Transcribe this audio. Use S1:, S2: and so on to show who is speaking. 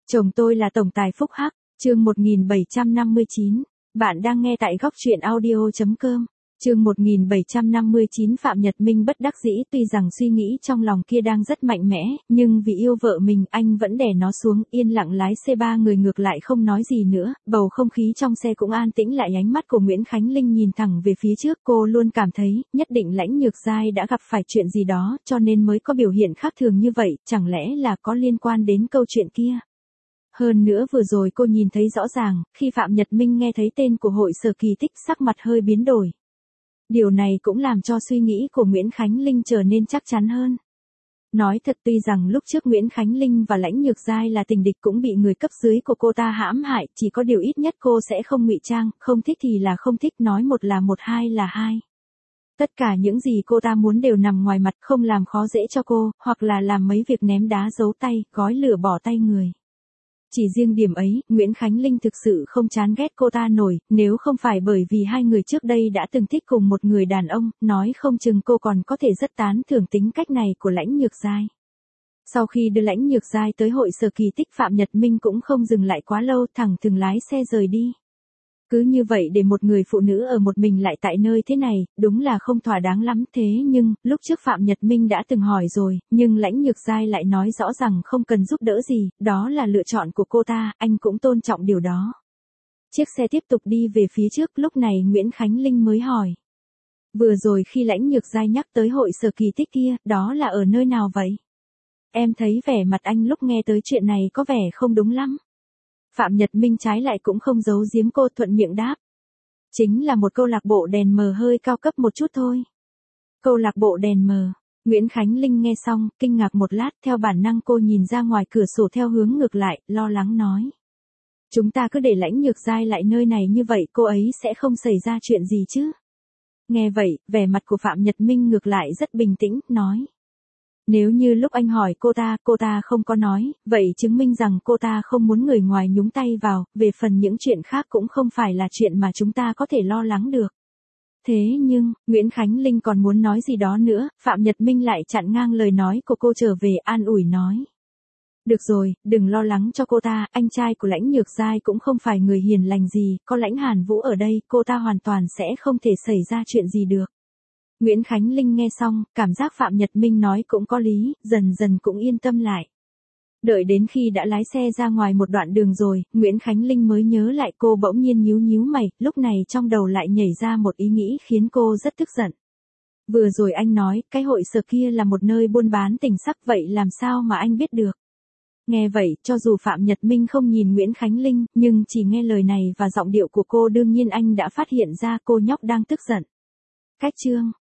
S1: Chồng tôi là tổng tài phúc hắc, chương 1759. Bạn đang nghe tại góc truyện audio.com. Chương 1759. Phạm Nhật Minh bất đắc dĩ, tuy rằng suy nghĩ trong lòng kia đang rất mạnh mẽ, nhưng vì yêu vợ mình, anh vẫn đè nó xuống, yên lặng lái xe ba người ngược lại không nói gì nữa, bầu không khí trong xe cũng an tĩnh lại. Ánh mắt của Nguyễn Khánh Linh nhìn thẳng về phía trước, cô luôn cảm thấy, nhất định Lãnh Nhược Giai đã gặp phải chuyện gì đó, cho nên mới có biểu hiện khác thường như vậy, chẳng lẽ là có liên quan đến câu chuyện kia. Hơn nữa vừa rồi cô nhìn thấy rõ ràng, khi Phạm Nhật Minh nghe thấy tên của hội Sở Kỳ Tích, sắc mặt hơi biến đổi. Điều này cũng làm cho suy nghĩ của Nguyễn Khánh Linh trở nên chắc chắn hơn. Nói thật, tuy rằng lúc trước Nguyễn Khánh Linh và Lãnh Nhược Giai là tình địch, cũng bị người cấp dưới của cô ta hãm hại, chỉ có điều ít nhất cô sẽ không ngụy trang, không thích thì là không thích, nói một là một, hai là hai. Tất cả những gì cô ta muốn đều nằm ngoài mặt, không làm khó dễ cho cô, hoặc là làm mấy việc ném đá giấu tay, gói lửa bỏ tay người. Chỉ riêng điểm ấy, Nguyễn Khánh Linh thực sự không chán ghét cô ta nổi, nếu không phải bởi vì hai người trước đây đã từng thích cùng một người đàn ông, nói không chừng cô còn có thể rất tán thưởng tính cách này của Lãnh Nhược Giai. Sau khi đưa Lãnh Nhược Giai tới hội Sở Kỳ Tích, Phạm Nhật Minh cũng không dừng lại quá lâu, thẳng thừng lái xe rời đi. Cứ như vậy để một người phụ nữ ở một mình lại tại nơi thế này, đúng là không thỏa đáng lắm. Thế nhưng, lúc trước Phạm Nhật Minh đã từng hỏi rồi, nhưng Lãnh Nhược Giai lại nói rõ rằng không cần giúp đỡ gì, đó là lựa chọn của cô ta, anh cũng tôn trọng điều đó. Chiếc xe tiếp tục đi về phía trước, lúc này Nguyễn Khánh Linh mới hỏi. Vừa rồi khi Lãnh Nhược Giai nhắc tới hội Sở Kỳ Tích kia, đó là ở nơi nào vậy? Em thấy vẻ mặt anh lúc nghe tới chuyện này có vẻ không đúng lắm. Phạm Nhật Minh trái lại cũng không giấu giếm cô, thuận miệng đáp. Chính là một câu lạc bộ đèn mờ hơi cao cấp một chút thôi. Câu lạc bộ đèn mờ. Nguyễn Khánh Linh nghe xong, kinh ngạc một lát, theo bản năng cô nhìn ra ngoài cửa sổ theo hướng ngược lại, lo lắng nói. Chúng ta cứ để Lãnh Nhược Giai lại nơi này như vậy, cô ấy sẽ không xảy ra chuyện gì chứ? Nghe vậy, vẻ mặt của Phạm Nhật Minh ngược lại rất bình tĩnh, nói. Nếu như lúc anh hỏi cô ta không có nói, vậy chứng minh rằng cô ta không muốn người ngoài nhúng tay vào, về phần những chuyện khác cũng không phải là chuyện mà chúng ta có thể lo lắng được. Thế nhưng, Nguyễn Khánh Linh còn muốn nói gì đó nữa, Phạm Nhật Minh lại chặn ngang lời nói của cô trở về, an ủi nói. Được rồi, đừng lo lắng cho cô ta, anh trai của Lãnh Nhược Giai cũng không phải người hiền lành gì, có Lãnh Hàn Vũ ở đây, cô ta hoàn toàn sẽ không thể xảy ra chuyện gì được. Nguyễn Khánh Linh nghe xong, cảm giác Phạm Nhật Minh nói cũng có lý, dần dần cũng yên tâm lại. Đợi đến khi đã lái xe ra ngoài một đoạn đường rồi, Nguyễn Khánh Linh mới nhớ lại, cô bỗng nhiên nhíu nhíu mày, lúc này trong đầu lại nhảy ra một ý nghĩ khiến cô rất tức giận. Vừa rồi anh nói, cái hội Sở kia là một nơi buôn bán tình sắc, vậy làm sao mà anh biết được? Nghe vậy, cho dù Phạm Nhật Minh không nhìn Nguyễn Khánh Linh, nhưng chỉ nghe lời này và giọng điệu của cô, đương nhiên anh đã phát hiện ra cô nhóc đang tức giận. Cách chương